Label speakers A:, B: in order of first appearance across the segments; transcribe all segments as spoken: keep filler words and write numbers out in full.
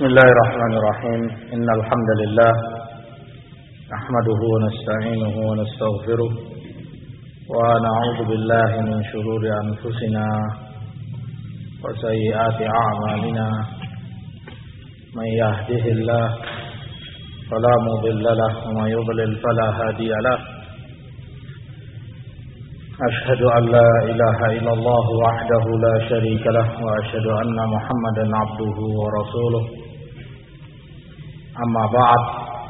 A: Bismillahirrahmanirrahim. Innal hamdalillah nahmaduhu wa nasta'inuhu wa nastaghfiruh wa na'udzu billahi min shururi anfusina wa sayyiati a'malina. Man yahdihillah fala mudilla lahu wa man yudlil fala hadiya lahu. Ashhadu an la ilaha illallah wahdahu la syarika lahu wa ashhadu anna Muhammadan abduhu wa rasuluh. Amma ba'd.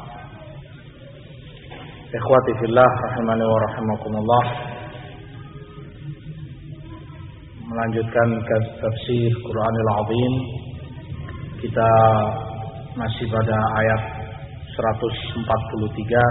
A: Ikhwati fillah rahimani wa rahimakumullah. Melanjutkan ke tafsir Qur'anil Azim. Kita masih pada ayat seratus empat puluh tiga,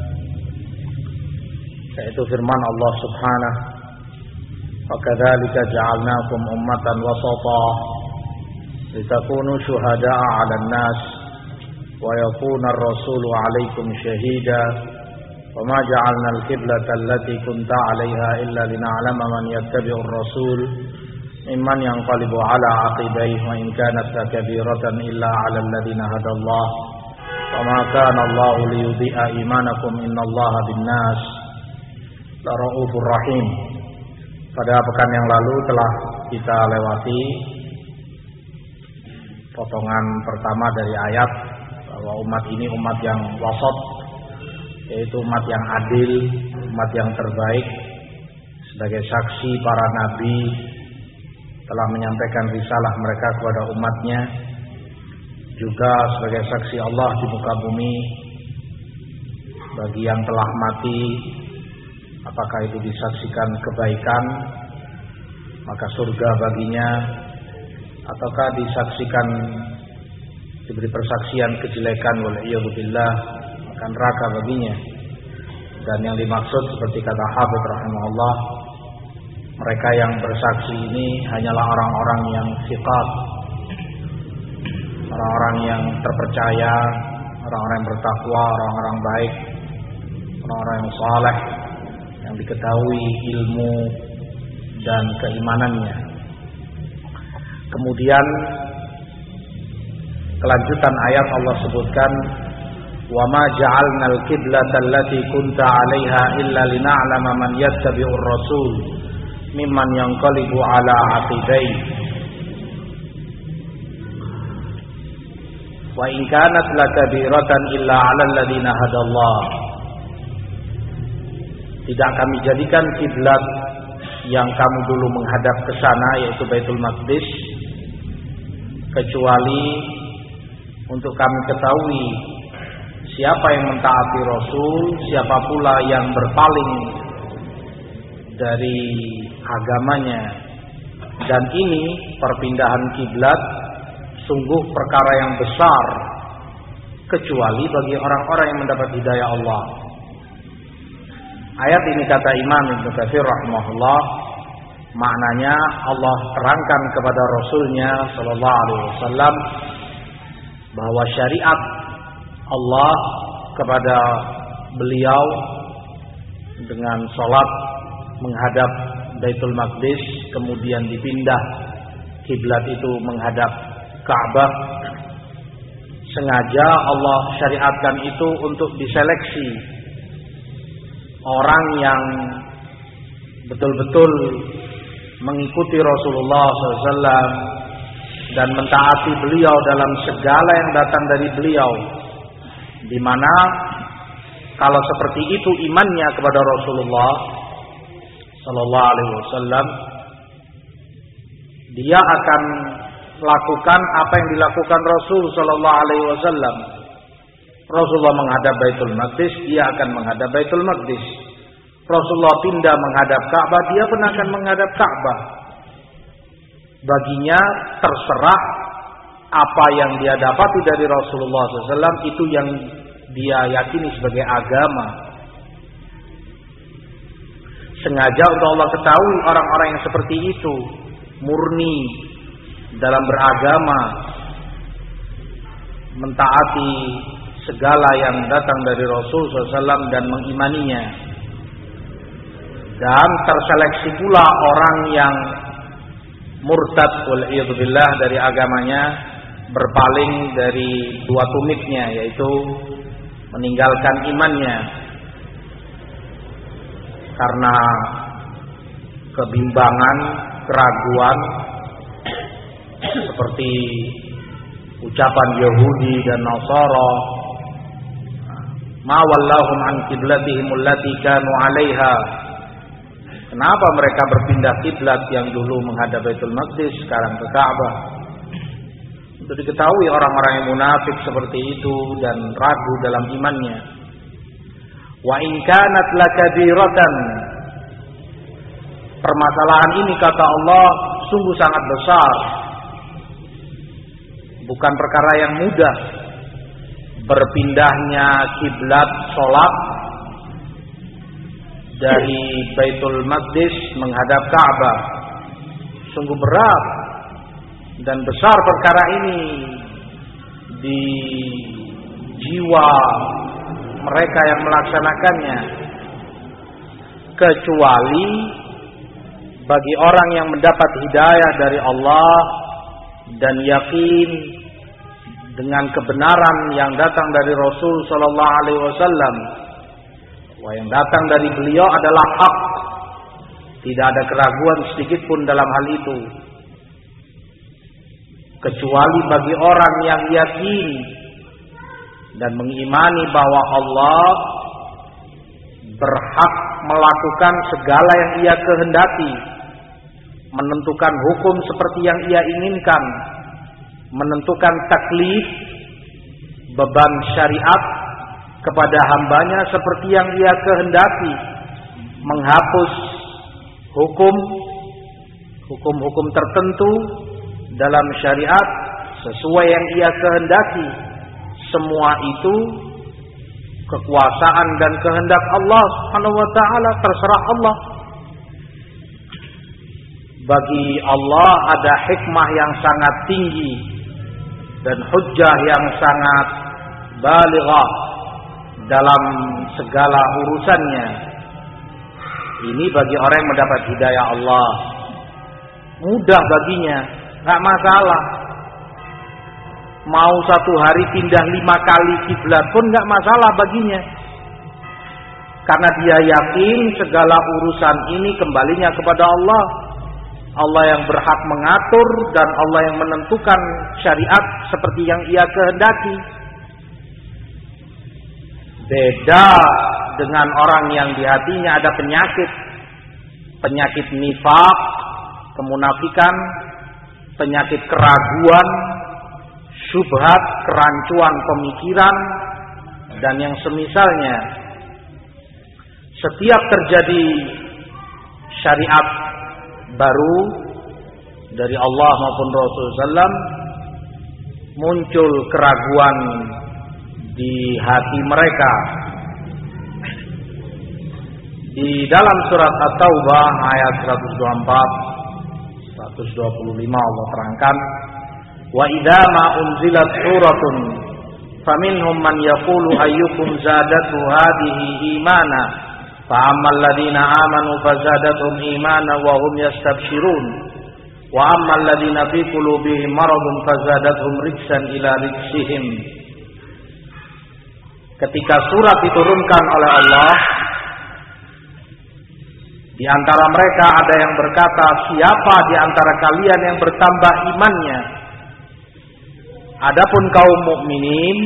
A: yaitu firman Allah Subhanahu wa kadzalika ja'alnakum ummatan wasata litakunu syuhada'a 'alan nas wa yakuna ar-rasulu 'alaikum shahida wa ma ja'alna al-qiblata allati kunta 'alaiha illa lina'lama man yattabi'ur rasul mimman yanqalibu 'ala 'aqibaihi wa in kanat kabiratan illa 'ala alladhina hadallah wa ma kana Allahu liyudhi'a imanakum innallaha bin-nas Ra'ufur Rahim. Pada pekan yang lalu telah kita lewati potongan pertama dari ayat bahwa umat ini umat yang wasat, yaitu umat yang adil, umat yang terbaik. Sebagai saksi para nabi telah menyampaikan risalah mereka kepada umatnya, juga sebagai saksi Allah di muka bumi bagi yang telah mati. Apakah itu disaksikan kebaikan, maka surga baginya, ataukah disaksikan diberi persaksian kejelekan, wal'iyadzubillah, maka neraka baginya. Dan yang dimaksud seperti kata Hafidz rahimahullah, mereka yang bersaksi ini hanyalah orang-orang yang thiqat, orang-orang yang terpercaya, orang-orang yang bertakwa, orang-orang baik, orang-orang yang saleh, yang diketahui ilmu dan keimanannya. Kemudian kelanjutan ayat Allah sebutkan, wa ma ja'alnal qiblata allati kunta 'alaiha illa lina'lama man yattabi'ur rasul mimman yanqalibu 'ala 'aqibai wa in kanat lakabiratan illa 'alal ladzina hadallah. Tidak kami jadikan kiblat yang kamu dulu menghadap ke sana, yaitu Baitul Maqdis, kecuali untuk kami ketahui siapa yang mentaati Rasul, siapa pula yang berpaling dari agamanya. Dan ini perpindahan kiblat sungguh perkara yang besar, kecuali bagi orang-orang yang mendapat hidayah Allah. Ayat ini kata Imam Ibnu Katsir rahimahullah, maknanya Allah terangkan kepada Rasulnya sallallahu alaihi wasallam bahwa syariat Allah kepada beliau dengan salat menghadap Baitul Maqdis, kemudian dipindah kiblat itu menghadap Ka'bah, sengaja Allah syariatkan itu untuk diseleksi orang yang betul-betul mengikuti Rasulullah shallallahu alaihi wasallam dan mentaati beliau dalam segala yang datang dari beliau, di mana kalau seperti itu imannya kepada Rasulullah shallallahu alaihi wasallam, dia akan lakukan apa yang dilakukan Rasul shallallahu alaihi wasallam. Rasulullah menghadap Baitul Maqdis, dia akan menghadap Baitul Maqdis. Rasulullah pindah menghadap Ka'bah, dia pun akan menghadap Ka'bah. Baginya terserah apa yang dia dapati dari Rasulullah shallallahu alaihi wasallam, itu yang dia yakini sebagai agama. Sengaja untuk Allah ketahui orang-orang yang seperti itu murni dalam beragama, mentaati segala yang datang dari Rasul shallallahu alaihi wasallam dan mengimaninya. Dan terseleksi pula orang yang murtad wal'iyadzubillah dari agamanya, berpaling dari dua tumitnya, yaitu meninggalkan imannya karena kebimbangan, keraguan, seperti ucapan Yahudi dan Nasara, ma wallahum an qiblatihim allati kanu 'alaiha. Kenapa mereka berpindah kiblat yang dulu menghadap Baitul Maqdis sekarang ke Ka'bah? Untuk diketahui orang-orang yang munafik seperti itu dan ragu dalam imannya. Wa in kanat lakabiratan. Permasalahan ini kata Allah sungguh sangat besar. Bukan perkara yang mudah. Berpindahnya kiblat salat dari Baitul Maqdis menghadap Ka'bah sungguh berat dan besar perkara ini di jiwa mereka yang melaksanakannya, kecuali bagi orang yang mendapat hidayah dari Allah dan yakin dengan kebenaran yang datang dari Rasul sallallahu alaihi wasallam. Wah, yang datang dari beliau adalah hak. Tidak ada keraguan sedikit pun dalam hal itu. Kecuali bagi orang yang yakin dan mengimani bahwa Allah berhak melakukan segala yang ia kehendaki, menentukan hukum seperti yang ia inginkan, menentukan taklif, beban syariat kepada hambanya seperti yang ia kehendaki, menghapus hukum hukum-hukum tertentu dalam syariat sesuai yang ia kehendaki. Semua itu kekuasaan dan kehendak Allah Subhanahu wa taala, terserah Allah. Bagi Allah ada hikmah yang sangat tinggi dan hujjah yang sangat balighah dalam segala urusannya. Ini bagi orang yang mendapat hidayah Allah, mudah baginya, gak masalah. Mau satu hari pindah lima kali kiblat pun gak masalah baginya, karena dia yakin segala urusan ini kembalinya kepada Allah. Allah yang berhak mengatur dan Allah yang menentukan syariat seperti yang ia kehendaki. Beda dengan orang yang di hatinya ada penyakit, penyakit nifaq, kemunafikan, penyakit keraguan, syubhat, kerancuan pemikiran, dan yang semisalnya. Setiap terjadi syariat baru dari Allah maupun Rasul sallallahu alaihi wasallam, muncul keraguan di hati mereka. Di dalam surat At-Taubah ayat seratus dua puluh empat seratus dua puluh lima Allah terangkan, wa idza ma unzilat suratun faminhum man yaqulu ayyukum zadatu hadhihi imana fa ammal ladina amanu fazadathum imana wa hum yastabshirun wa ammal ladina fi qulubihim maradun fazadathum rijsan ila rijsihim. Ketika surat diturunkan oleh Allah, di antara mereka ada yang berkata, siapa di antara kalian yang bertambah imannya? Adapun kaum mukminin,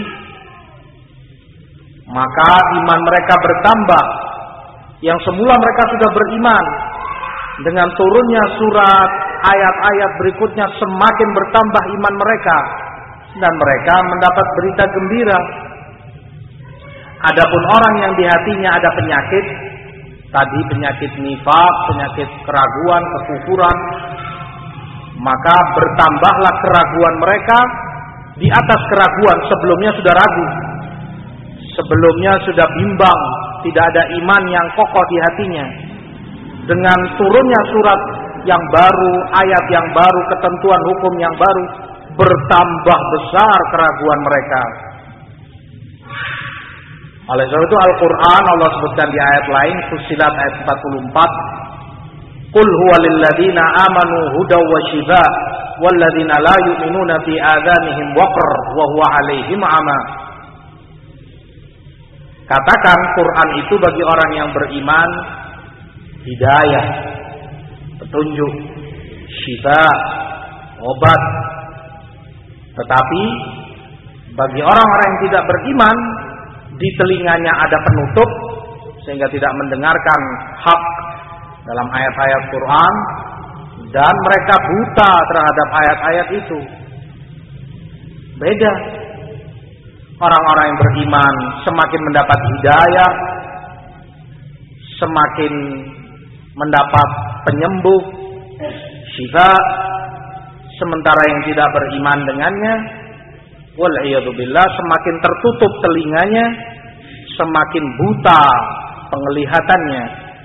A: maka iman mereka bertambah. Yang semula mereka sudah beriman, dengan turunnya surat, ayat-ayat berikutnya semakin bertambah iman mereka, dan mereka mendapat berita gembira. Adapun orang yang di hatinya ada penyakit, tadi penyakit nifaq, penyakit keraguan, kekufuran, maka bertambahlah keraguan mereka di atas keraguan. Sebelumnya sudah ragu, sebelumnya sudah bimbang, tidak ada iman yang kokoh di hatinya. Dengan turunnya surat yang baru, ayat yang baru, ketentuan hukum yang baru, bertambah besar keraguan mereka. Oleh sebab itu Al-Quran Allah sebutkan di ayat lain, Fussilat ayat empat puluh empat, Qul huwa lil ladzina amanu hudaw wa shifaa wal ladzina la yu'minuna fi adhanihim waqr wa huwa 'alaihim 'ama. Katakan Quran itu bagi orang yang beriman hidayah, petunjuk, syifa, obat. Tetapi bagi orang-orang yang tidak beriman, di telinganya ada penutup sehingga tidak mendengarkan hak dalam ayat-ayat Quran, dan mereka buta terhadap ayat-ayat itu. Beda. Orang-orang yang beriman semakin mendapat hidayah, semakin mendapat penyembuh, syifa, sementara yang tidak beriman dengannya, wal'iyadzubillah, semakin tertutup telinganya, semakin buta penglihatannya.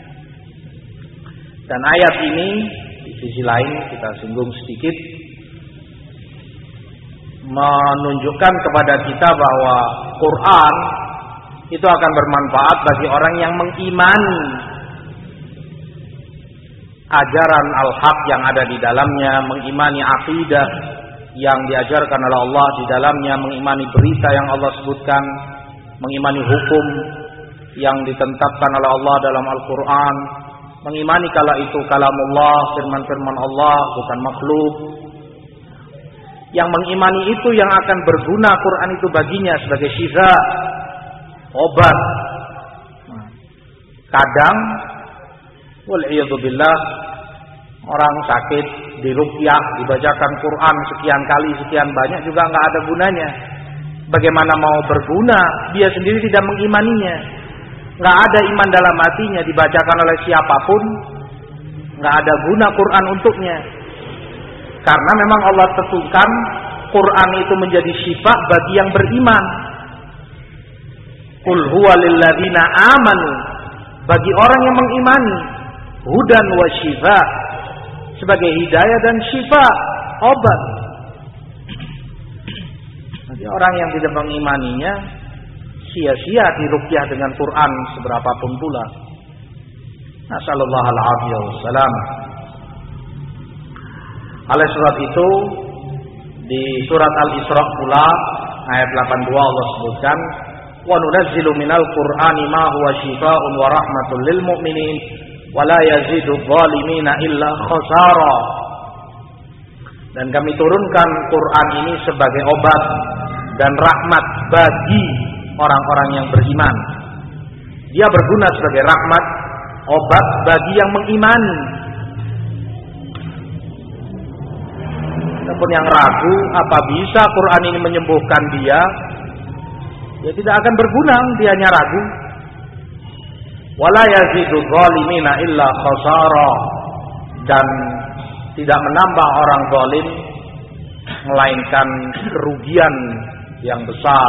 A: Dan ayat ini di sisi lain kita singgung sedikit, menunjukkan kepada kita bahwa Quran itu akan bermanfaat bagi orang yang mengimani ajaran al-haq yang ada di dalamnya, mengimani akidah yang diajarkan oleh Allah di dalamnya, mengimani berita yang Allah sebutkan, mengimani hukum yang ditetapkan oleh Allah dalam Al-Quran, mengimani kala itu kalamullah, firman-firman Allah, bukan makhluk. Yang mengimani itu yang akan berguna Quran itu baginya sebagai syifa, obat. Kadang wal'iyadzubillah, orang sakit diruqyah, dibacakan Quran sekian kali, sekian banyak juga nggak ada gunanya. Bagaimana mau berguna? Dia sendiri tidak mengimaninya. Nggak ada iman dalam hatinya, dibacakan oleh siapapun, nggak ada guna Quran untuknya. Karena memang Allah tentukan Quran itu menjadi syifa bagi yang beriman. Qul huwa lil ladzina amanu, bagi orang yang mengimani, hudan wa syifa, sebagai hidayah dan syifa, obat. Jadi orang yang tidak mengimaninya sia-sia diruqyah dengan Quran seberapapun pula. Nasallallahu alaihi wasallam. Oleh sebab itu di surat Al-Isra pula ayat delapan puluh dua Allah sebutkan, wa nunazzilu minal qur'ani ma huwa syifaa'un wa rahmatul lil mu'minin wa la yazidu adh-dhalimina illa khasara. Dan kami turunkan Quran ini sebagai obat dan rahmat bagi orang-orang yang beriman. Dia berguna sebagai rahmat, obat bagi yang mengimani. Adapun yang ragu, apa bisa Quran ini menyembuhkan dia? Ya tidak akan berguna, dia hanya ragu. Wala yazidu zalimina illa khasara, dan tidak menambah orang zalim melainkan kerugian yang besar.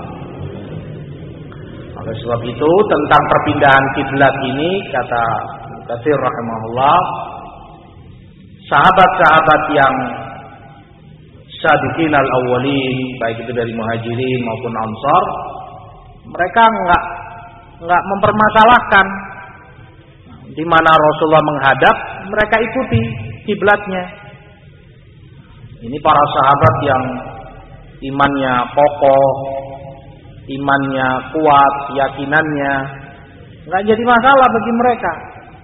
A: Oleh sebab itu tentang perpindahan kiblat ini kata Katsir rahimahullah, sahabat-sahabat yang sabiqin al-awwalin, baik itu dari muhajirin maupun ansar, mereka enggak enggak mempermasalahkan di mana Rasulullah menghadap, mereka ikuti kiblatnya. Ini para sahabat yang imannya kokoh, imannya kuat, keyakinannya enggak jadi masalah bagi mereka.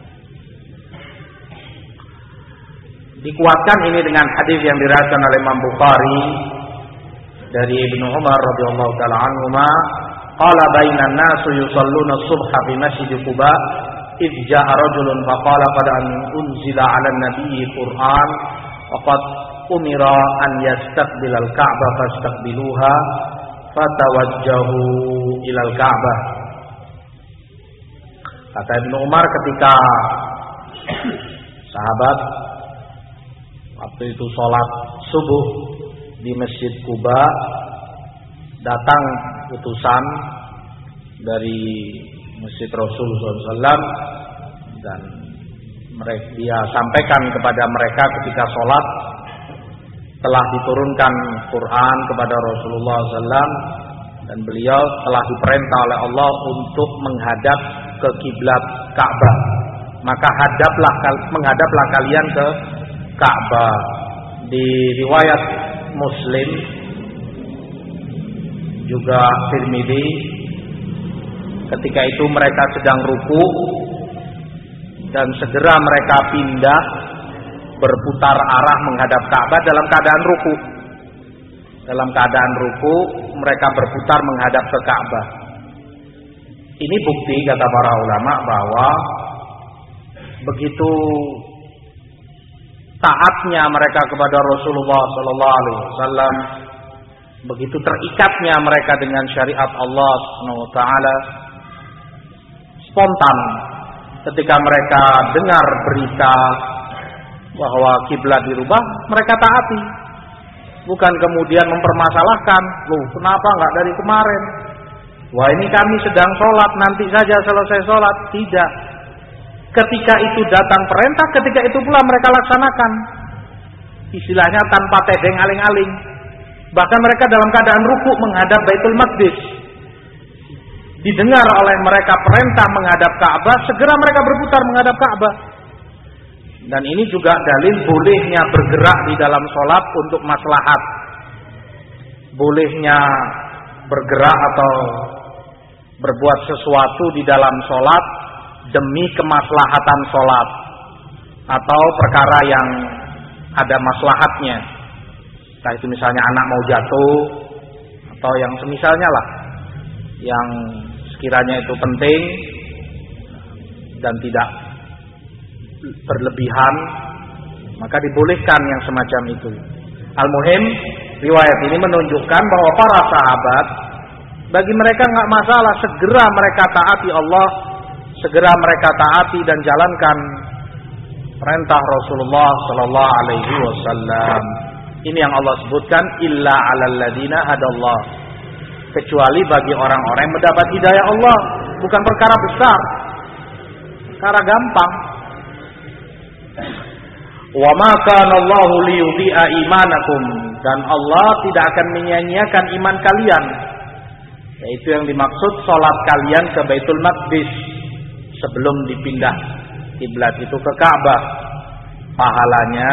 A: Dikuatkan ini dengan hadis yang diriwayatkan oleh Imam Bukhari dari Ibnu Umar radhiyallahu taala anhuma, qala bainan nasu yusalluna subha fi masjid Quba id jaa rajulun faqala qad unzila 'ala an-nabiyyi Qur'an wa qad umira an yastaqbilal Ka'bah fastaqbiluha fatawajjahu ilal Ka'bah. Kata Ibnu Umar ketika sahabat waktu itu sholat subuh di Masjid Quba, datang utusan dari Masjid Rasul sallallahu alaihi wasallam, dan mereka, dia sampaikan kepada mereka ketika sholat telah diturunkan Quran kepada Rasulullah sallallahu alaihi wasallam, dan beliau telah diperintah oleh Allah untuk menghadap ke kiblat Ka'bah. maka hadaplah menghadaplah kalian ke Ka'bah. Di riwayat Muslim juga Tirmidzi, ketika itu mereka sedang ruku dan segera mereka pindah berputar arah menghadap Ka'bah dalam keadaan ruku. Dalam keadaan ruku mereka berputar menghadap ke Ka'bah. Ini bukti kata para ulama bahwa begitu taatnya mereka kepada Rasulullah sallallahu alaihi wasallam, begitu terikatnya mereka dengan syariat Allah Subhanahu wa taala, spontan ketika mereka dengar berita bahwa kiblat dirubah, mereka taati. Bukan kemudian mempermasalahkan, loh kenapa enggak dari kemarin? Wah ini kami sedang sholat, nanti saja selesai sholat. Tidak. Ketika itu datang perintah, ketika itu pula mereka laksanakan. Istilahnya tanpa tedeng aling-aling. Bahkan mereka dalam keadaan ruku menghadap Baitul Maqdis. Didengar oleh mereka perintah menghadap Ka'bah, segera mereka berputar menghadap Ka'bah. Dan ini juga dalil bolehnya bergerak di dalam sholat untuk maslahat. Bolehnya bergerak atau berbuat sesuatu di dalam sholat demi kemaslahatan sholat atau perkara yang ada maslahatnya. Entah itu misalnya anak mau jatuh atau yang semisalnya lah, yang sekiranya itu penting dan tidak berlebihan, maka dibolehkan yang semacam itu. Al-muhim, riwayat ini menunjukkan bahwa para sahabat, bagi mereka nggak masalah, segera mereka taati Allah, segera mereka taati dan jalankan perintah Rasulullah sallallahu alaihi wasallam. Ini yang Allah sebutkan, illa 'alal ladzina hadallah, kecuali bagi orang-orang yang mendapat hidayah Allah. Bukan perkara besar, perkara gampang. Wa ma kana Allahu liyudhi'a imanakum, dan Allah tidak akan menyia-nyiakan iman kalian, yaitu yang dimaksud salat kalian ke Baitul Maqdis sebelum dipindah kiblat itu ke Ka'bah. Pahalanya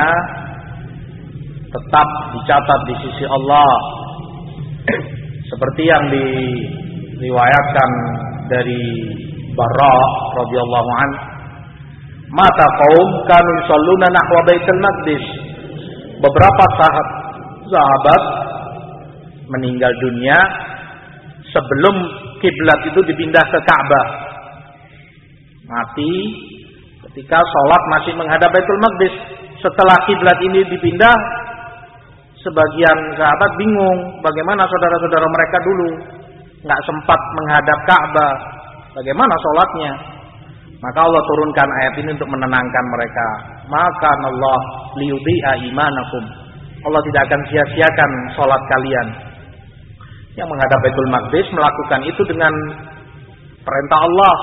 A: tetap dicatat di sisi Allah. Seperti yang diriwayatkan dari Barra radhiyallahu anhu, mata kaum kanu yusalluna nahwa Baitul Maqdis. Beberapa sahabat, sahabat meninggal dunia sebelum kiblat itu dipindah ke Ka'bah. Mati ketika sholat masih menghadap Baitul Maqdis. Setelah kiblat ini dipindah, sebagian sahabat bingung bagaimana saudara-saudara mereka dulu nggak sempat menghadap Ka'bah, bagaimana sholatnya. Maka Allah turunkan ayat ini untuk menenangkan mereka. Maka Allah liyudhi'a imanakum, Allah tidak akan sia-siakan sholat kalian. Yang menghadap Baitul Maqdis melakukan itu dengan perintah Allah,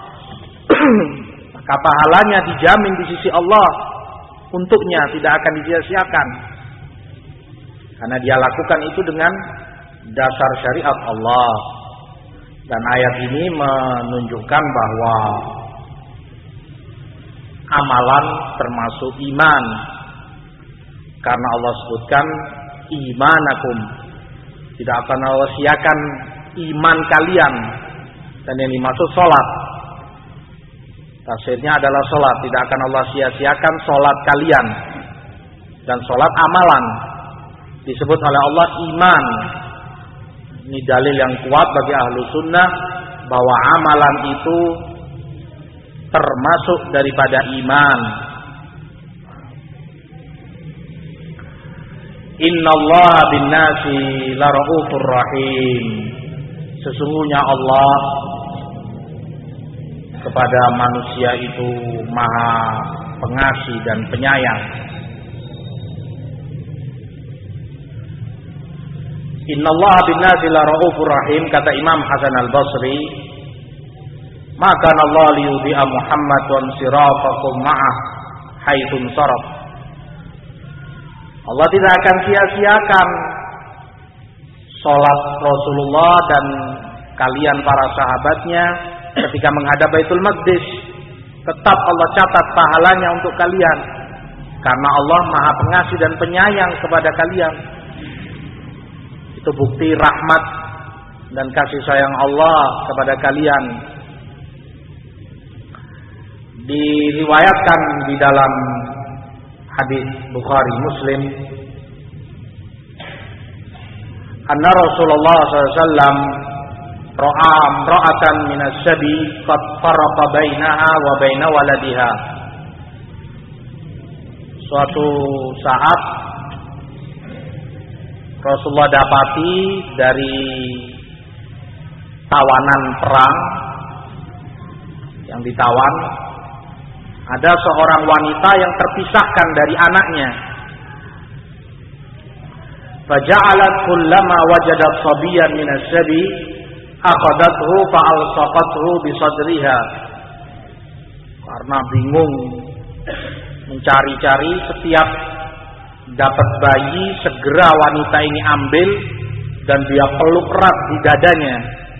A: maka pahalanya dijamin di sisi Allah untuknya, tidak akan disia-siakan, karena dia lakukan itu dengan dasar syariat Allah. Dan ayat ini menunjukkan bahwa amalan termasuk iman, karena Allah sebutkan imanakum, tidak akan Allah sia-siakan iman kalian. Dan yang dimaksud sholat, tafsirnya adalah sholat, tidak akan Allah sia-siakan sholat kalian. Dan sholat amalan, disebut oleh Allah iman. Ini dalil yang kuat bagi ahlu sunnah bahwa amalan itu termasuk daripada iman. Innallaha bin-nasi laraufur rahim. Sesungguhnya Allah kepada manusia itu maha pengasih dan penyayang. Innallaha bin-nasi laraufur rahim, kata Imam Hasan Al-Basri, maka Allah liyudhi'a Muhammad wa sirafakum ma'ah haitsun saraf. Allah tidak akan sia-siakan salat Rasulullah dan kalian para sahabatnya ketika menghadap Baitul Maqdis, tetap Allah catat pahalanya untuk kalian, karena Allah Maha Pengasih dan Penyayang kepada kalian. Itu bukti rahmat dan kasih sayang Allah kepada kalian. Diriwayatkan di dalam hadis Bukhari Muslim, anna Rasulullah sallallahu alaihi wasallam ra'a imra'atan min as-sabi qad farraqa bainaha wa baina waladiha. Suatu saat Rasulullah dapati dari tawanan perang yang ditawan, ada seorang wanita yang terpisahkan dari anaknya. Faja'alat kullama wajadat sabiyan min as-sabi akhadathu fa'alsaqathu bi sadriha. Karena bingung mencari-cari, setiap dapat bayi segera wanita ini ambil dan dia peluk erat di dadanya.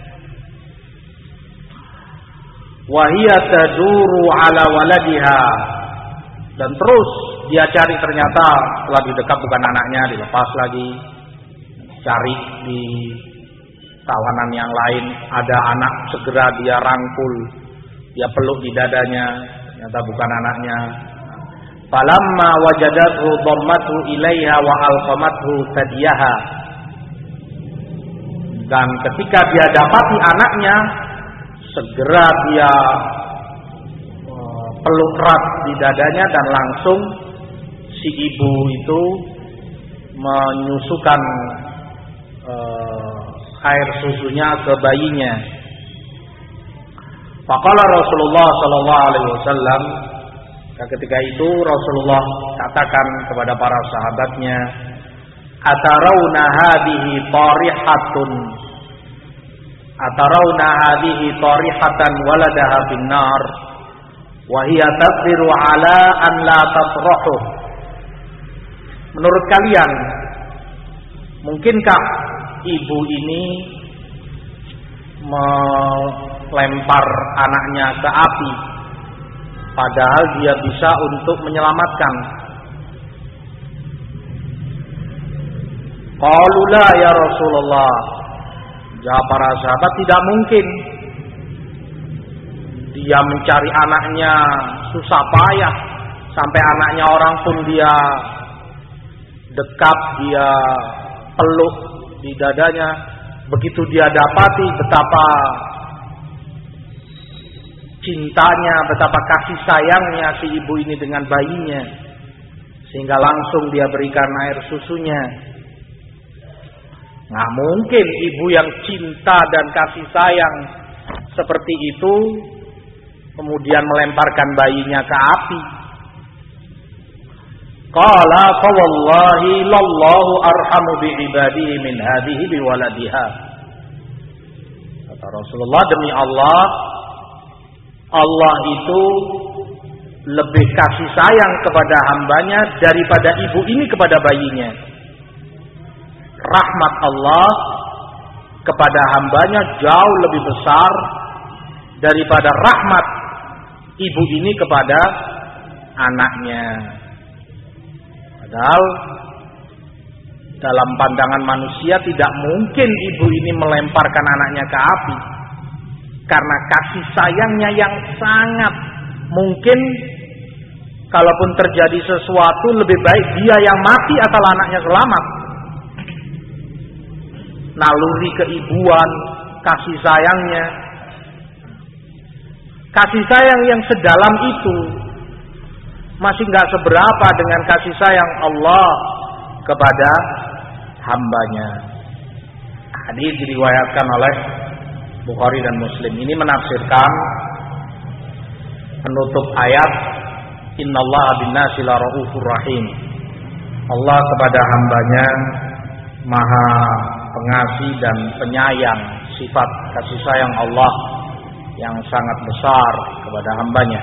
A: Wa hiya taduru ala waladiha, dan terus dia cari, ternyata setelah didekat bukan anaknya, dilepas lagi, cari di tawanan yang lain ada anak, segera dia rangkul, dia peluk di dadanya, ternyata bukan anaknya. Falamma wajadathu dhammathu ilaiha wa alqamathu thadiyaha. Dan ketika dia dapati anaknya, segera dia uh, peluk erat di dadanya dan langsung si ibu itu menyusukan uh, air susunya ke bayinya. Faqala Rasulullah sallallahu alaihi wasallam, ketika itu Rasulullah katakan kepada para sahabatnya, atarawna hadhihi tarihatun atarawna hadhihi tarihatan waladaha binnar wa hiya tasbiru ala an la tatrahu. Menurut kalian, mungkinkah ibu ini melempar anaknya ke api padahal dia bisa untuk menyelamatkan? Qalu la ya Rasulullah. Jawab para sahabat, tidak mungkin. Dia mencari anaknya susah payah, sampai anaknya orang pun dia dekat, dia peluk di dadanya. Begitu dia dapati betapa cintanya, betapa kasih sayangnya si ibu ini dengan bayinya, sehingga langsung dia berikan air susunya. Nggak mungkin ibu yang cinta dan kasih sayang seperti itu kemudian melemparkan bayinya ke api. Qala fa wallahi lallahu arhamu bi ibadihi min hadhihi bi waladiha. Kata Rasulullah, demi Allah, Allah itu lebih kasih sayang kepada hambanya daripada ibu ini kepada bayinya. Rahmat Allah kepada hambanya jauh lebih besar daripada rahmat ibu ini kepada anaknya. Padahal dalam pandangan manusia tidak mungkin ibu ini melemparkan anaknya ke api, karena kasih sayangnya yang sangat mungkin kalaupun terjadi sesuatu lebih baik dia yang mati atau anaknya selamat. Naluri keibuan, kasih sayangnya, kasih sayang yang sedalam itu masih nggak seberapa dengan kasih sayang Allah kepada hambanya. Hadis diriwayatkan oleh Bukhari dan Muslim. Ini menafsirkan penutup ayat Innallaha bin-nasi laraufur rahim. Allah kepada hambanya Maha Pengasih dan penyayang, sifat kasih sayang Allah yang sangat besar kepada hambanya.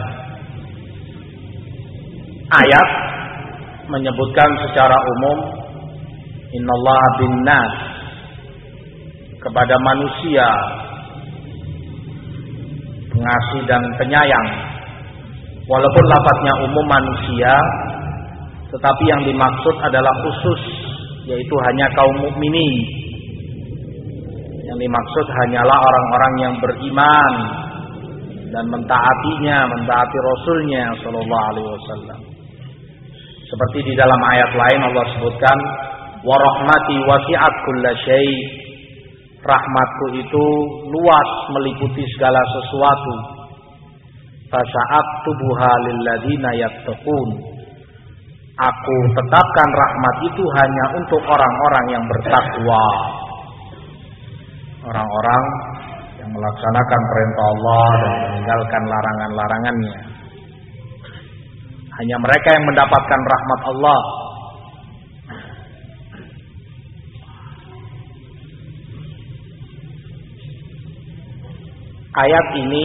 A: Ayat menyebutkan secara umum Innallaha bin-nas, kepada manusia pengasih dan penyayang. Walaupun lafadznya umum manusia, tetapi yang dimaksud adalah khusus, yaitu hanya kaum mukminin. Yang dimaksud hanyalah orang-orang yang beriman dan mentaatinya, mentaati Rasulnya sallallahu alaihi wasallam. Seperti di dalam ayat lain Allah sebutkan, wa rahmati wasi'at kulla syai'. Rahmatku itu luas, meliputi segala sesuatu. Fasa'aktubuha lilladzina yattaqun. Aku tetapkan rahmat itu hanya untuk orang-orang yang bertakwa. Orang-orang yang melaksanakan perintah Allah dan meninggalkan larangan-larangannya. Hanya mereka yang mendapatkan rahmat Allah. Ayat ini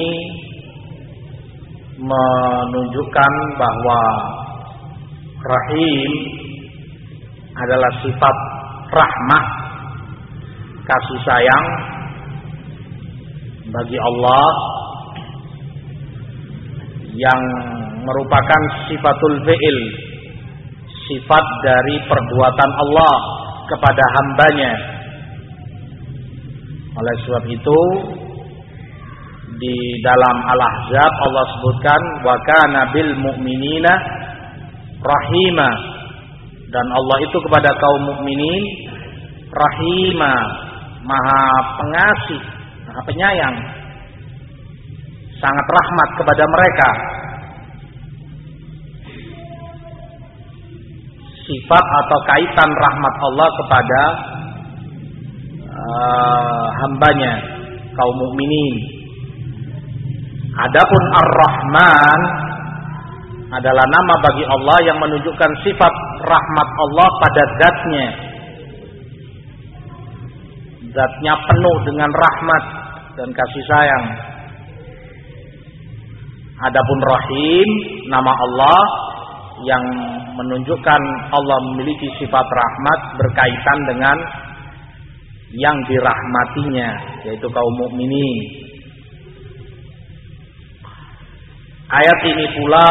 A: menunjukkan bahwa Rahim adalah sifat rahmah, kasih sayang bagi Allah yang merupakan sifatul fi'il, sifat dari perbuatan Allah kepada hambanya. Oleh sebab itu di dalam Al-Ahzab Allah sebutkan wa kana bil mu'minina rahima, dan Allah itu kepada kaum mukminin rahima, maha pengasih, maha penyayang, sangat rahmat kepada mereka. Sifat atau kaitan rahmat Allah kepada uh, hambanya kaum mukminin. Adapun Ar-Rahman adalah nama bagi Allah yang menunjukkan sifat rahmat Allah pada zatnya. Zatnya penuh dengan rahmat dan kasih sayang. Adapun Rahim, nama Allah yang menunjukkan Allah memiliki sifat rahmat berkaitan dengan yang dirahmatinya, yaitu kaum mukminin. Ayat ini pula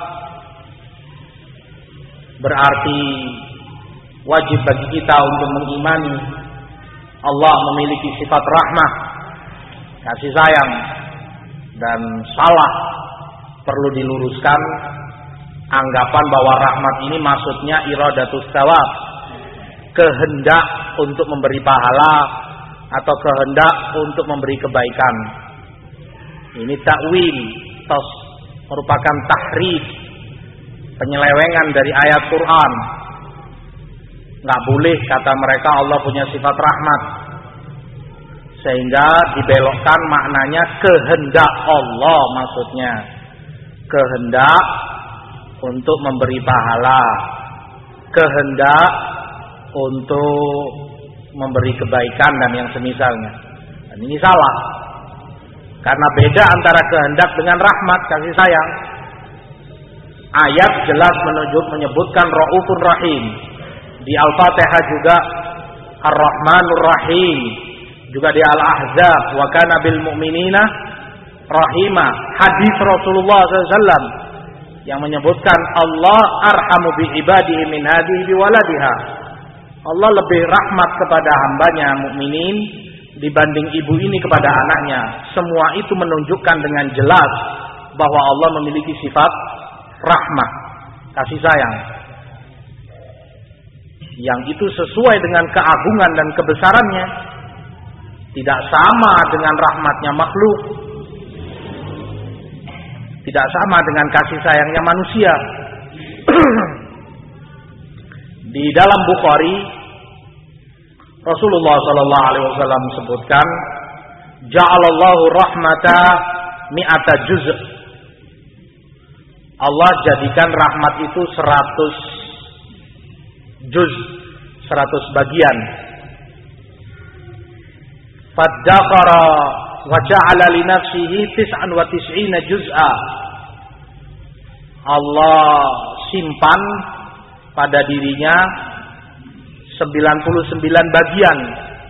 A: berarti wajib bagi kita untuk mengimani Allah memiliki sifat rahmah, kasih sayang, dan salah perlu diluruskan anggapan bahwa rahmat ini maksudnya iradatus tsawab, kehendak untuk memberi pahala atau kehendak untuk memberi kebaikan. Ini takwil, tos merupakan tahrif, penyelewengan dari ayat Quran. Nggak boleh kata mereka Allah punya sifat rahmat, sehingga dibelokkan maknanya kehendak Allah, maksudnya kehendak untuk memberi pahala, kehendak untuk memberi kebaikan dan yang semisalnya. Dan ini salah, karena beda antara kehendak dengan rahmat, kasih sayang. Ayat jelas menunjuk menyebutkan Raufur Rahim. Di Al-Fatihah juga Ar-Rahmanur Rahim. Juga di Al-Ahzab wa kana bil mu'minina rahima. Hadis Rasulullah sallallahu alaihi wasallam yang menyebutkan Allah arhamu bi ibadihi min hadihi bi waladiha. Allah lebih rahmat kepada hambanya mukminin dibanding ibu ini kepada anaknya. Semua itu menunjukkan dengan jelas bahwa Allah memiliki sifat rahmah, kasih sayang, yang itu sesuai dengan keagungan dan kebesarannya. Tidak sama dengan rahmatnya makhluk, tidak sama dengan kasih sayangnya manusia. Di dalam Bukhari Rasulullah sallallahu alaihi wasallam sebutkan, ja'alallahu rahmata mi'ata juz'. Allah jadikan rahmat itu seratus juz, seratus bagian. Faddaqara wa ja'ala li nafsihi tis'an wa tis'ina juz'a. Allah simpan pada dirinya sembilan puluh sembilan bagian.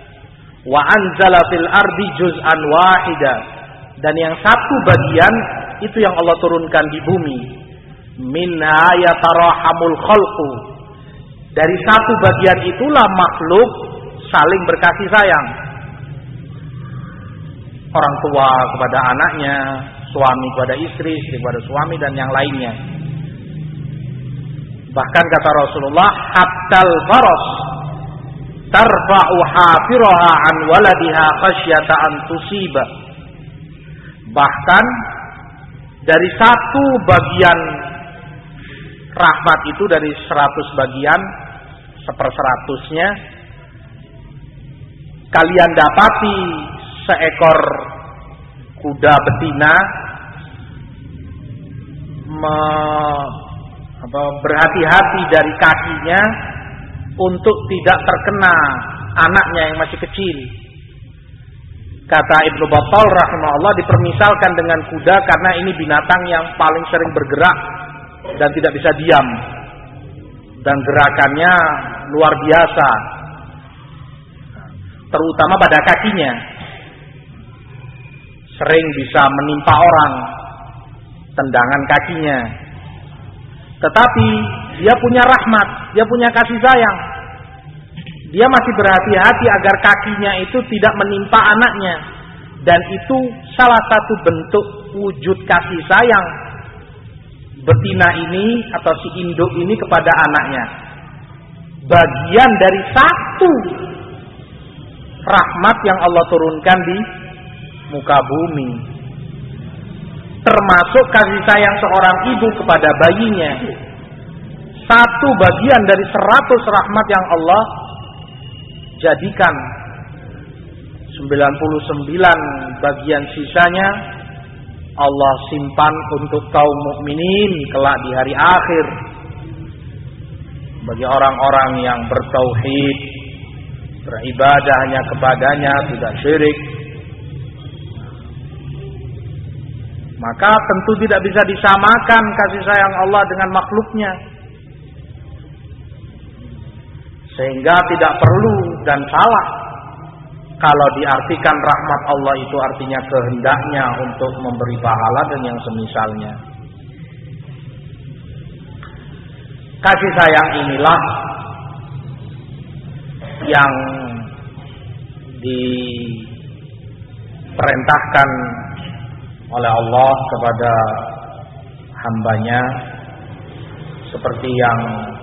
A: Wa anzala fil ardi juz'an wahida, dan yang satu bagian itu yang Allah turunkan di bumi. Minha yatarahamul khalqu. Dari satu bagian itulah makhluk saling berkasih sayang. Orang tua kepada anaknya, suami kepada istri, istri kepada suami, dan yang lainnya. Bahkan kata Rasulullah, hattal faras tarba'u hafiraha an waladiha khasyata an tusiba. Bahkan dari satu bagian rahmat itu, dari seratus bagian, seperseratusnya kalian dapati seekor kuda betina me, apa, berhati-hati dari kakinya untuk tidak terkena anaknya yang masih kecil. Kata Ibnu Battal rahimahullah, dipermisalkan dengan kuda karena ini binatang yang paling sering bergerak dan tidak bisa diam, dan gerakannya luar biasa, terutama pada kakinya. Sering bisa menimpa orang tendangan kakinya. Tetapi dia punya rahmat, dia punya kasih sayang. Dia masih berhati-hati agar kakinya itu tidak menimpa anaknya. Dan itu salah satu bentuk wujud kasih sayang betina ini atau si induk ini kepada anaknya. Bagian dari satu rahmat yang Allah turunkan di muka bumi. Termasuk kasih sayang seorang ibu kepada bayinya. Satu bagian dari seratus rahmat yang Allah jadikan. sembilan puluh sembilan bagian sisanya Allah simpan untuk kaum mukminin kelak di hari akhir. Bagi orang-orang yang bertauhid, beribadah hanya kepadanya, tidak syirik, maka tentu tidak bisa disamakan kasih sayang Allah dengan makhluknya. Sehingga tidak perlu dan salah kalau diartikan rahmat Allah itu artinya kehendaknya untuk memberi pahala dan yang semisalnya. Kasih sayang inilah yang diperintahkan oleh Allah kepada hambanya, seperti yang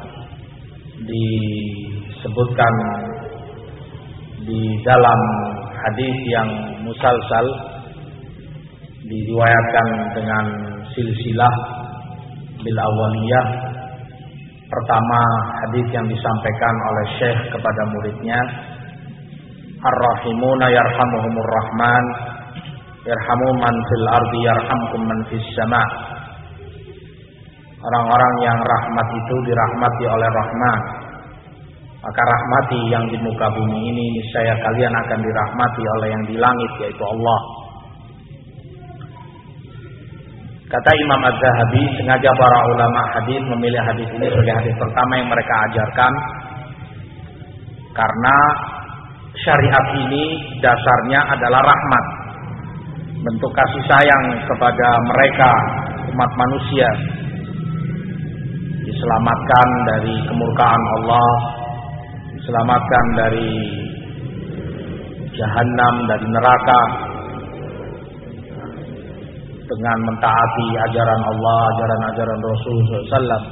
A: disebutkan di dalam hadis yang musalsal, diriwayatkan dengan silsilah bil awaliyah. Pertama, hadis yang disampaikan oleh Syekh kepada muridnya, Ar-Rahimuna yarhamuhumur Rahman, yarhamu man fil ardi yarhamkum man fis sama. Orang-orang yang rahmat itu dirahmati oleh Rahman, maka rahmati yang di muka bumi ini, niscaya kalian akan dirahmati oleh yang di langit, yaitu Allah. Kata Imam Az-Zahabi, sengaja para ulama hadis memilih hadis ini sebagai hadis pertama yang mereka ajarkan, karena syariat ini dasarnya adalah rahmat, bentuk kasih sayang kepada mereka, umat manusia, diselamatkan dari kemurkaan Allah, diselamatkan dari jahanam, dari neraka, dengan mentaati ajaran Allah, ajaran-ajaran Rasul sallallahu alaihi wasallam.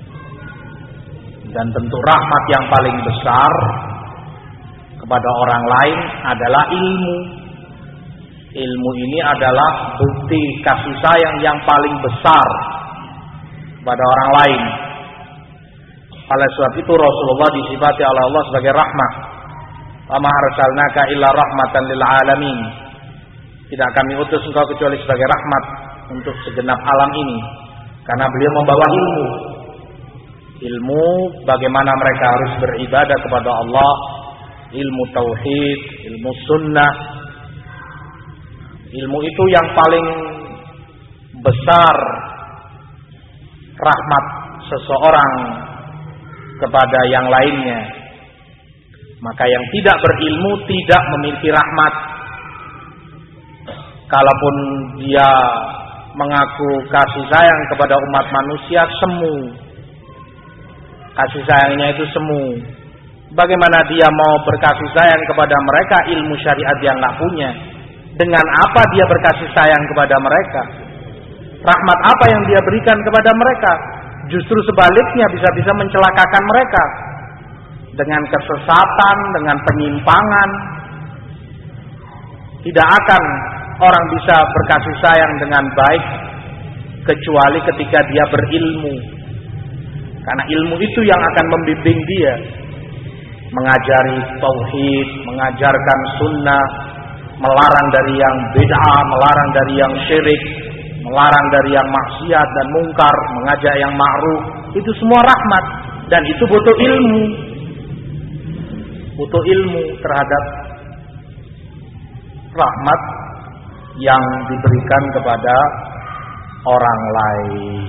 A: Dan tentu rahmat yang paling besar kepada orang lain adalah ilmu. Ilmu ini adalah bukti kasih sayang yang paling besar kepada orang lain. Oleh sebab itu Rasulullah disifati oleh Allah sebagai rahmat. Wa ma arsalnaka illa rahmatan lil alamin. Tidak kami utus engkau kecuali sebagai rahmat untuk segenap alam ini. Karena beliau membawa ilmu. Ilmu bagaimana mereka harus beribadah kepada Allah, ilmu tauhid, ilmu sunnah. Ilmu itu yang paling besar rahmat seseorang kepada yang lainnya. Maka yang tidak berilmu tidak memiliki rahmat. Kalaupun dia mengaku kasih sayang kepada umat manusia semu. Kasih sayangnya itu semu. Bagaimana dia mau berkasih sayang kepada mereka ilmu syariat yang nggak punya? Dengan apa dia berkasih sayang kepada mereka? Rahmat apa yang dia berikan kepada mereka? Justru sebaliknya bisa-bisa mencelakakan mereka. Dengan kesesatan, dengan penyimpangan. Tidak akan orang bisa berkasih sayang dengan baik kecuali ketika dia berilmu. Karena ilmu itu yang akan membimbing dia, mengajari tauhid, mengajarkan sunnah, melarang dari yang bid'ah, melarang dari yang syirik, melarang dari yang maksiat dan mungkar, mengajak yang ma'ruf. Itu semua rahmat dan itu butuh ilmu. Butuh ilmu terhadap rahmat yang diberikan kepada orang lain.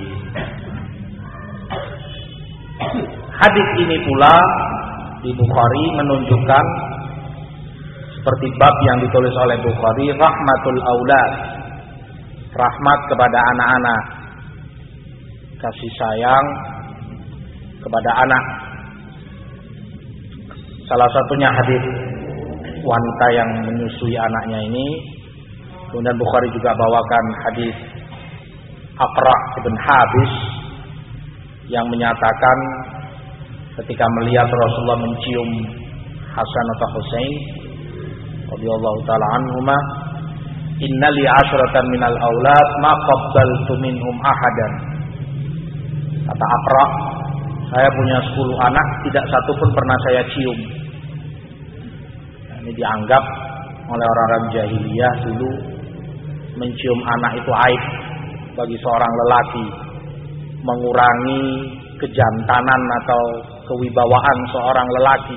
A: Hadis ini pula di Bukhari menunjukkan seperti bab yang ditulis oleh Bukhari, rahmatul aulad, rahmat kepada anak-anak, kasih sayang kepada anak. Salah satunya hadis wanita yang menyusui anaknya ini. Kemudian Bukhari juga bawakan hadis Aqra' bin Habis yang menyatakan ketika melihat Rasulullah mencium Hasan atau Husain radhiyallahu taala anhuma, inna li asyratan minal aulad ma qabbaltu minhum ahadan. Kata Aqra', saya punya sepuluh anak, tidak satu pun pernah saya cium. Nah, ini dianggap oleh orang-orang jahiliyah dulu mencium anak itu aib bagi seorang lelaki, mengurangi kejantanan atau kewibawaan seorang lelaki.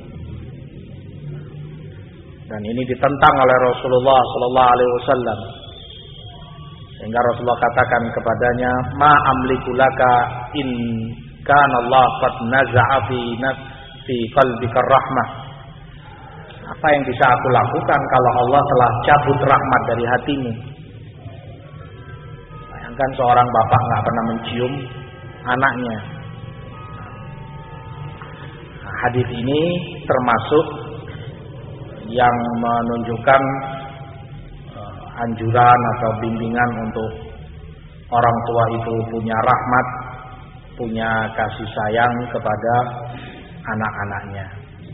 A: Dan ini ditentang oleh Rasulullah sallallahu alaihi wasallam. Sehingga Rasulullah katakan kepadanya, "Ma amliku laka in kana Allah qad naza'a fi nafsi qalbika rahmah." Apa yang bisa aku lakukan kalau Allah telah cabut rahmat dari hatimu? Bayangkan seorang bapak enggak pernah mencium anaknya. Nah, hadis ini termasuk yang menunjukkan uh, anjuran atau bimbingan untuk orang tua itu punya rahmat, punya kasih sayang kepada anak-anaknya.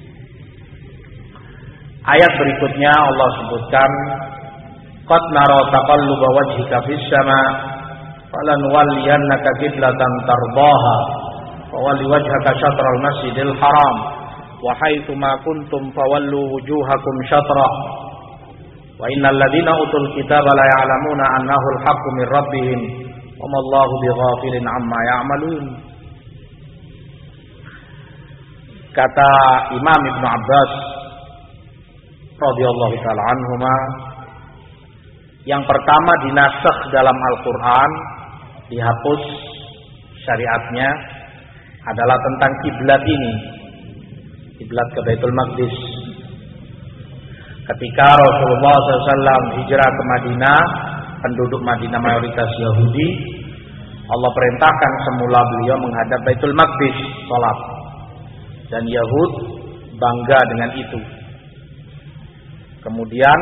A: Ayat berikutnya Allah sebutkan, qad nara taqalluba wajhika fis sama' falanwalliyannaka qiblatan tardaha fawalli wajhaka syatral masjidil haram wa haitsu ma kuntum fawallu wujuhakum syatra wa innal ladzina utul kitaba la ya'lamuna annahu al-haqqu min rabbihim wa ma Allahu bighafilin amma ya'malun. Kata Imam Ibnu Abbas radhiyallahu ta'ala anhuma, yang pertama dinasakh dalam Al-Qur'an, dihapus syariatnya adalah tentang kiblat ini, kiblat ke Baitul Maqdis. Ketika Rasulullah shallallahu alaihi wasallam hijrah ke Madinah, penduduk Madinah mayoritas Yahudi, Allah perintahkan semula beliau menghadap Baitul Maqdis salat, dan Yahud bangga dengan itu. Kemudian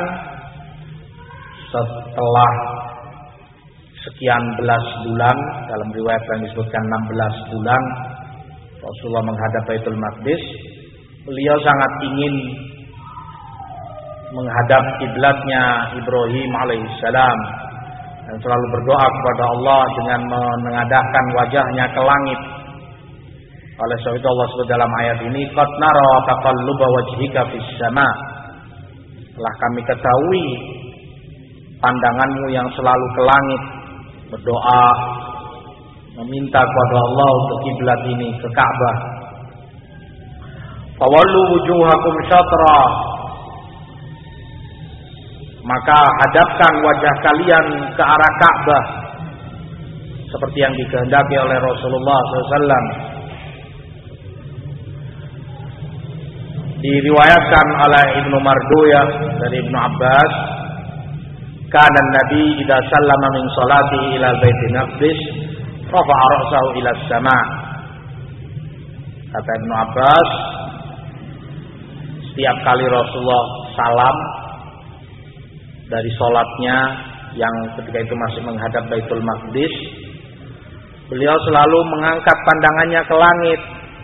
A: setelah sekian belas bulan, dalam riwayat yang disebutkan enam belas bulan, Rasulullah menghadap Baitul Maqdis. Beliau sangat ingin menghadap kiblatnya Ibrahim alaihissalam dan selalu berdoa kepada Allah dengan menengadahkan wajahnya ke langit. Oleh sebab itu Allah sebut dalam ayat ini, qad nara taqalluba wajhika fis sama'. Telah kami ketahui pandanganmu yang selalu ke langit, berdoa meminta kepada Allah untuk kiblat ini, ke Ka'bah. Fawallu wujuhakum syatra, maka hadapkan wajah kalian ke arah Ka'bah seperti yang dikehendaki oleh Rasulullah shallallahu alaihi wasallam. Diriwayatkan oleh Ibnu Marduyah dari Ibnu Abbas, kana Nabi idza sallama min salatihi ila Baitul Maqdis rafa'a ra'sahu ila as-sama'. Kata Ibnu Abbas, setiap kali Rasulullah salam dari salatnya yang ketika itu masih menghadap Baitul Maqdis, beliau selalu mengangkat pandangannya ke langit,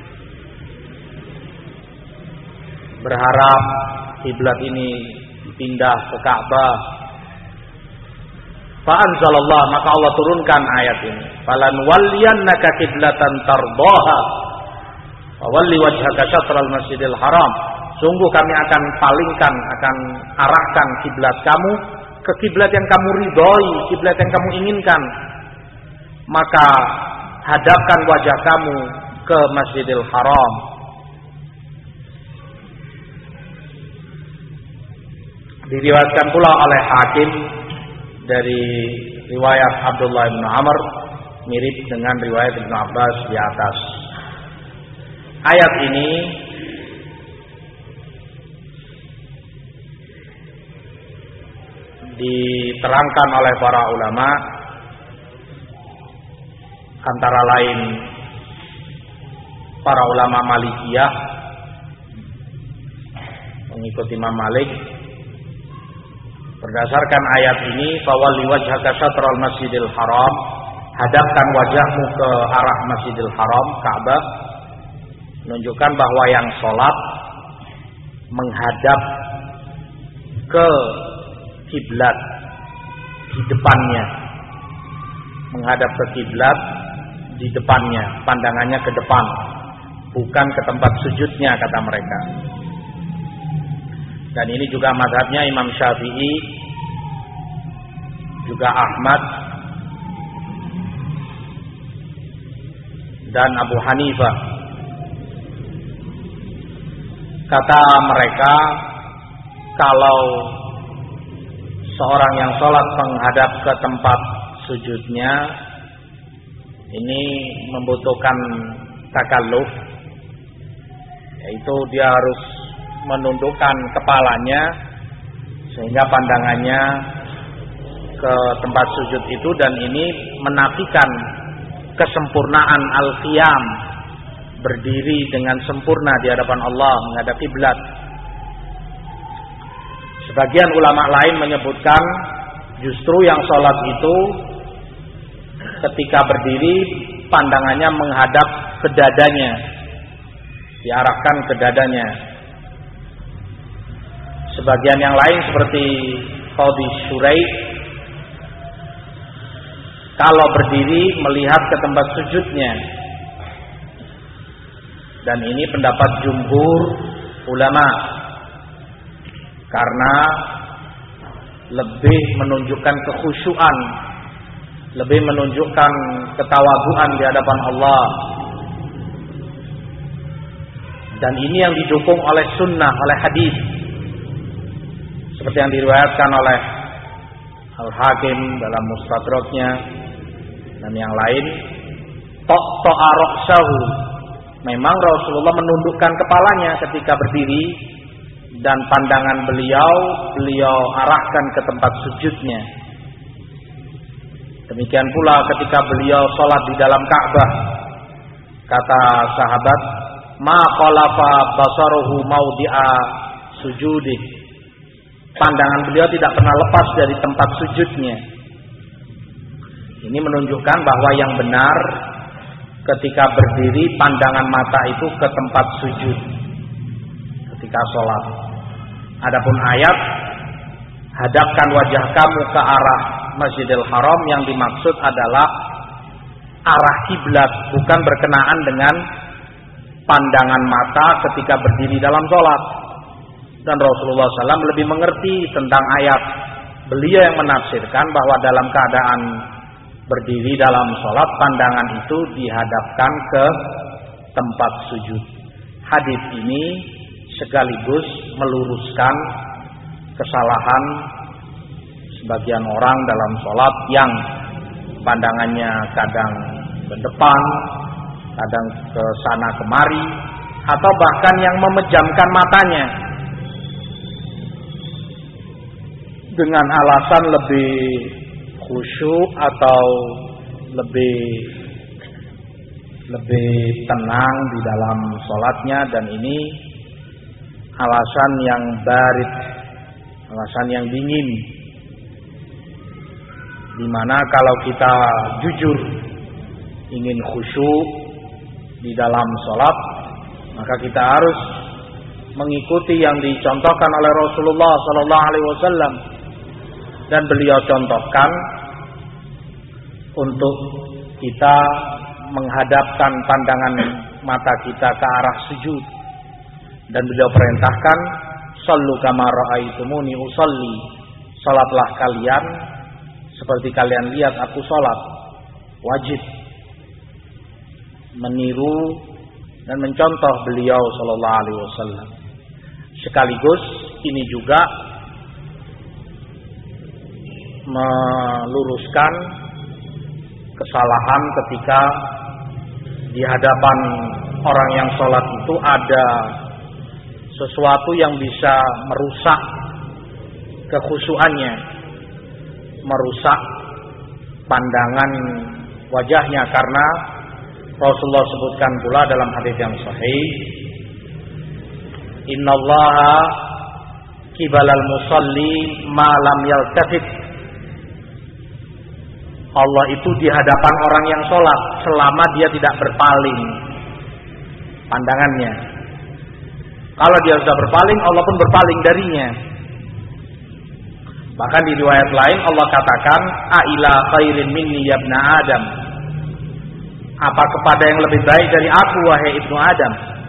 A: berharap kiblat ini pindah ke Ka'bah. Fa anzalallah, maka Allah turunkan ayat ini. Falan walliyannaka kiblatan tardaha wa walli wajhaka syatral masjidil haram. Sungguh kami akan palingkan, akan arahkan kiblat kamu ke kiblat yang kamu ridhoi, kiblat yang kamu inginkan. Maka hadapkan wajah kamu ke Masjidil Haram. Diriwayatkan pula oleh Hakim dari riwayat Abdullah bin Amr, mirip dengan riwayat Ibnu Abbas di atas. Ayat ini diterangkan oleh para ulama, antara lain para ulama Malikiyah, mengikuti Imam Malik, berdasarkan ayat ini, fawalli wajhaka syatral masjidil haram, hadapkan wajahmu ke arah Masjidil Haram, Ka'bah, menunjukkan bahwa yang sholat menghadap ke kiblat di depannya, menghadap ke kiblat di depannya, pandangannya ke depan, bukan ke tempat sujudnya, kata mereka. Dan ini juga mazhabnya Imam Syafi'i, juga Ahmad dan Abu Hanifah. Kata mereka, kalau seorang yang sholat menghadap ke tempat sujudnya, ini membutuhkan takalluf, yaitu dia harus menundukkan kepalanya sehingga pandangannya ke tempat sujud itu, dan ini menafikan kesempurnaan al-qiyam, berdiri dengan sempurna di hadapan Allah menghadap kiblat. Sebagian ulama lain menyebutkan justru yang sholat itu ketika berdiri pandangannya menghadap ke dadanya, diarahkan ke dadanya. Sebagian yang lain seperti Qadhi Syuraih, kalau berdiri melihat ke tempat sujudnya. Dan ini pendapat jumhur ulama, karena lebih menunjukkan kekhusyuan, lebih menunjukkan ketawaduan di hadapan Allah. Dan ini yang didukung oleh sunnah, oleh hadis, seperti yang diriwayatkan oleh Al-Hakim dalam Mustadraknya dan yang lain. Tok to'a ra'sahu, memang Rasulullah menundukkan kepalanya ketika berdiri, dan pandangan beliau beliau arahkan ke tempat sujudnya. Demikian pula ketika beliau sholat di dalam Ka'bah, kata sahabat, ma khalafa basaruhu maudi'a sujudih, pandangan beliau tidak pernah lepas dari tempat sujudnya. Ini menunjukkan bahwa yang benar ketika berdiri pandangan mata itu ke tempat sujud ketika sholat. Adapun ayat hadapkan wajah kamu ke arah Masjidil Haram, yang dimaksud adalah arah kiblat, bukan berkenaan dengan pandangan mata ketika berdiri dalam sholat. Dan Rasulullah shallallahu alaihi wasallam lebih mengerti tentang ayat. Beliau yang menafsirkan bahwa dalam keadaan berdiri dalam sholat, pandangan itu dihadapkan ke tempat sujud. Hadis ini sekaligus meluruskan kesalahan sebagian orang dalam sholat yang pandangannya kadang ke depan, kadang ke sana kemari, atau bahkan yang memejamkan matanya. dengan alasan lebih khusyuk atau lebih lebih tenang di dalam sholatnya, dan ini alasan yang barid, alasan yang dingin, dimana kalau kita jujur ingin khusyuk di dalam sholat, maka kita harus mengikuti yang dicontohkan oleh Rasulullah Sallallahu Alaihi Wasallam, dan beliau contohkan untuk kita menghadapkan pandangan mata kita ke arah sujud, dan beliau perintahkan sallu kama ra'aitumuni usalli, salatlah kalian seperti kalian lihat aku salat. Wajib meniru dan mencontoh beliau sallallahu alaihi wasallam. Sekaligus ini juga meluruskan kesalahan ketika di hadapan orang yang sholat itu ada sesuatu yang bisa merusak kekhusyuannya, merusak pandangan wajahnya, karena Rasulullah sebutkan pula dalam hadis yang sahih, innallaha kibalal musalli ma lam yaltafit. Allah itu di hadapan orang yang sholat selama dia tidak berpaling pandangannya. Kalau dia sudah berpaling, Allah pun berpaling darinya. Bahkan di riwayat lain Allah katakan, a'ila khairin minni ya ibna Adam. Apa kepada yang lebih baik dari aku wahai ibnu Adam?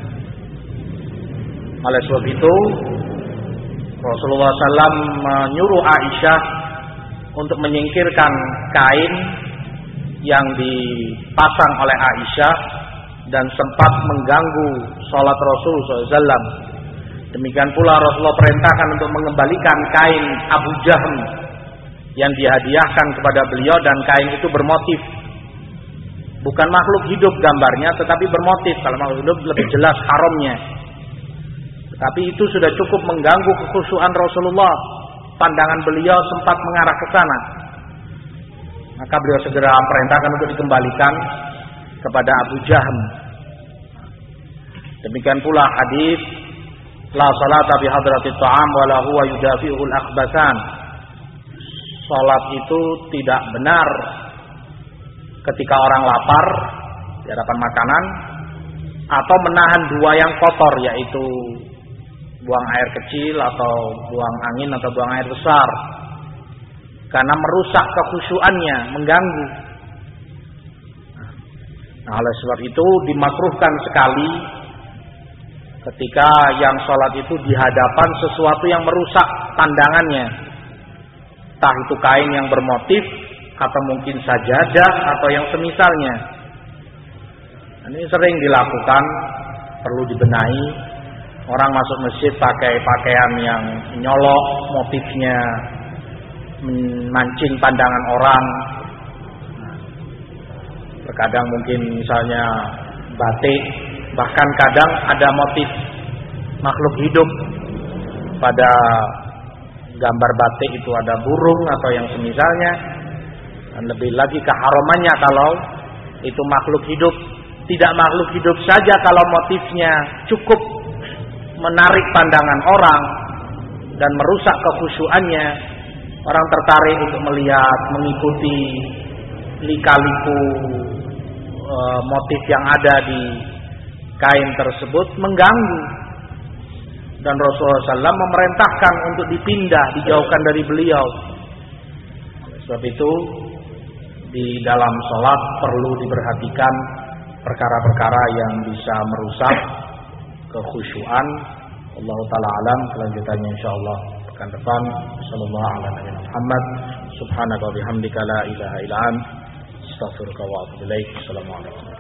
A: Oleh sebab itu Rasulullah shallallahu alaihi wasallam menyuruh Aisyah untuk menyingkirkan kain yang dipasang oleh Aisyah dan sempat mengganggu sholat Rasul shallallahu alaihi wasallam. Demikian pula Rasulullah perintahkan untuk mengembalikan kain Abu Jahm yang dihadiahkan kepada beliau, dan kain itu bermotif. Bukan makhluk hidup gambarnya, tetapi bermotif. Kalau makhluk hidup lebih jelas haramnya. Tetapi itu sudah cukup mengganggu kekhusyuan Rasulullah. Pandangan beliau sempat mengarah ke sana. Maka beliau segera perintahkan untuk dikembalikan kepada Abu Jahm. Demikian pula hadis la salata bi hadratit ta'am wa la huwa yudafi'ul akhbasan. Salat itu tidak benar ketika orang lapar di hadapan makanan, atau menahan dua yang kotor, yaitu buang air kecil atau buang angin atau buang air besar, karena merusak kekhusyuannya, mengganggu. Nah, oleh sebab itu dimakruhkan sekali ketika yang sholat itu di hadapan sesuatu yang merusak pandangannya, entah itu kain yang bermotif atau mungkin sajadah atau yang semisalnya. Ini sering dilakukan, perlu dibenahi. Orang masuk masjid pakai pakaian yang nyolok, motifnya memancing pandangan orang. Terkadang mungkin misalnya batik, bahkan kadang ada motif makhluk hidup. Pada gambar batik itu ada burung atau yang semisalnya. Dan lebih lagi keharamannya kalau itu makhluk hidup. Tidak makhluk hidup saja, kalau motifnya cukup menarik pandangan orang dan merusak kekhusyuannya, orang tertarik untuk melihat, mengikuti lika-liku e, motif yang ada di kain tersebut, mengganggu. Dan Rasulullah shallallahu alaihi wasallam memerintahkan untuk dipindah, dijauhkan dari beliau. Oleh sebab itu di dalam sholat perlu diperhatikan perkara-perkara yang bisa merusak kekhusyuan. Allah taala alam. Kelanjutannya insyaallah pekan depan. Sallallahu alaihi Muhammad. Subhanaka wa bihamdika la ilaha illa anta astaghfiruka wa atubu ilaik. Assalamualaikum.